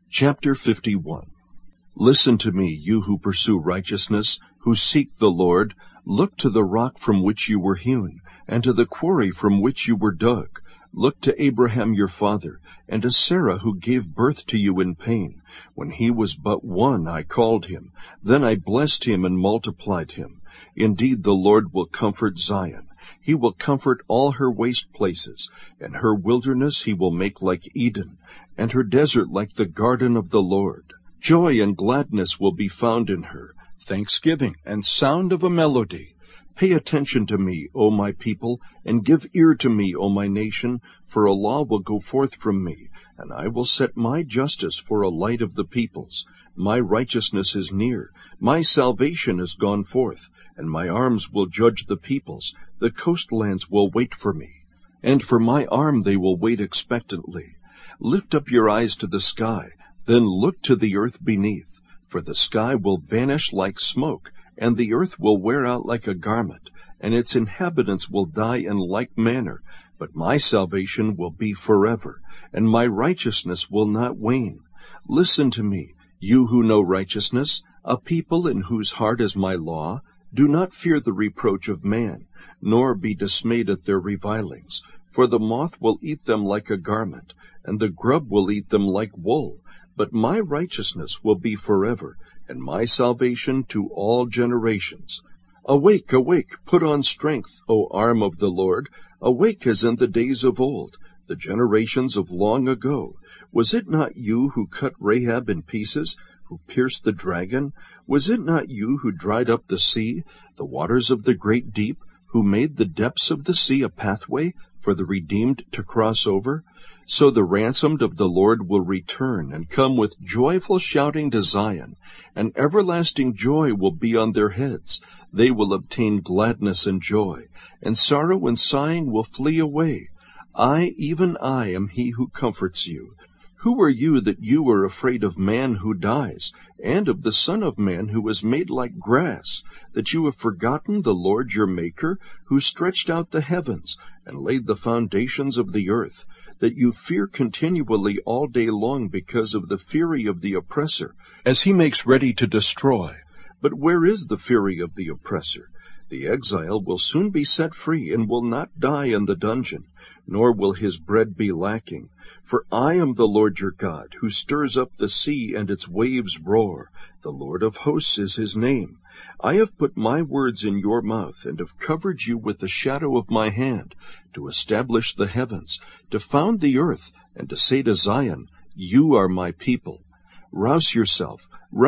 Chapter 51. Listen to me, you who pursue righteousness, who seek the Lord. Look to the rock from which you were hewn, and to the quarry from which you were dug. Look to Abraham your father, and to Sarah who gave birth to you in pain. When he was but one, I called him. Then I blessed him and multiplied him. Indeed, the Lord will comfort Zion. He will comfort all her waste places, and her wilderness he will make like Eden, and her desert like the garden of the Lord. Joy and gladness will be found in her, thanksgiving and sound of a melody. Pay attention to me, O my people, and give ear to me, O my nation, for a law will go forth from me, and I will set my justice for a light of the peoples. My righteousness is near, my salvation is gone forth, and my arms will judge the peoples. The coastlands will wait for me, and for my arm they will wait expectantly. Lift up your eyes to the sky, then look to the earth beneath, for the sky will vanish like smoke, and the earth will wear out like a garment, and its inhabitants will die in like manner. But my salvation will be forever, and my righteousness will not wane. Listen to me, you who know righteousness, a people in whose heart is my law. Do not fear the reproach of man, nor be dismayed at their revilings. For the moth will eat them like a garment, and the grub will eat them like wool. But my righteousness will be forever, and my salvation to all generations. Awake, awake, put on strength, O arm of the Lord. Awake as in the days of old, the generations of long ago. Was it not you who cut Rahab in pieces, who pierced the dragon? Was it not you who dried up the sea, the waters of the great deep, who made the depths of the sea a pathway for the redeemed to cross over? So the ransomed of the Lord will return and come with joyful shouting to Zion, and everlasting joy will be on their heads. They will obtain gladness and joy, and sorrow and sighing will flee away. I, even I, am he who comforts you. Who are you that you are afraid of man who dies, and of the Son of Man who is made like grass, that you have forgotten the Lord your Maker, who stretched out the heavens and laid the foundations of the earth, that you fear continually all day long because of the fury of the oppressor, as he makes ready to destroy? But where is the fury of the oppressor? The exile will soon be set free, and will not die in the dungeon, nor will his bread be lacking. For I am the Lord your God, who stirs up the sea and its waves roar. The Lord of hosts is his name. I have put my words in your mouth, and have covered you with the shadow of my hand, to establish the heavens, to found the earth, and to say to Zion, You are my people. Rouse yourself,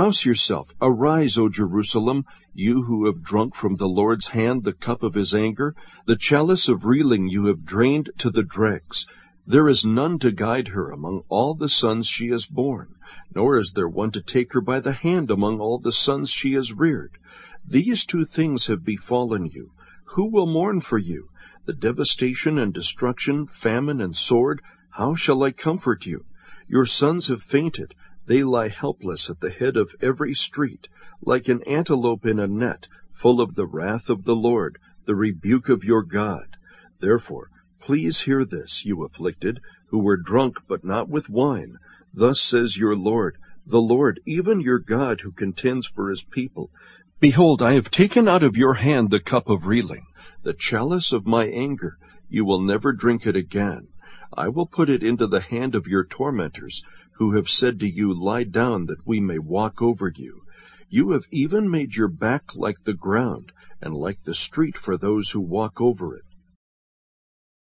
arise, O Jerusalem, you who have drunk from the Lord's hand the cup of his anger. The chalice of reeling you have drained to the dregs. There is none to guide her among all the sons she has borne, nor is there one to take her by the hand among all the sons she has reared. These two things have befallen you. Who will mourn for you? The devastation and destruction, famine and sword. How shall I comfort you? Your sons have fainted. They lie helpless at the head of every street, like an antelope in a net, full of the wrath of the Lord, the rebuke of your God. Therefore, please hear this, you afflicted, who were drunk but not with wine. Thus says your Lord, the Lord, even your God, who contends for his people. Behold, I have taken out of your hand the cup of reeling, the chalice of my anger. You will never drink it again. I will put it into the hand of your tormentors, who have said to you, Lie down, that we may walk over you. You have even made your back like the ground, and like the street for those who walk over it.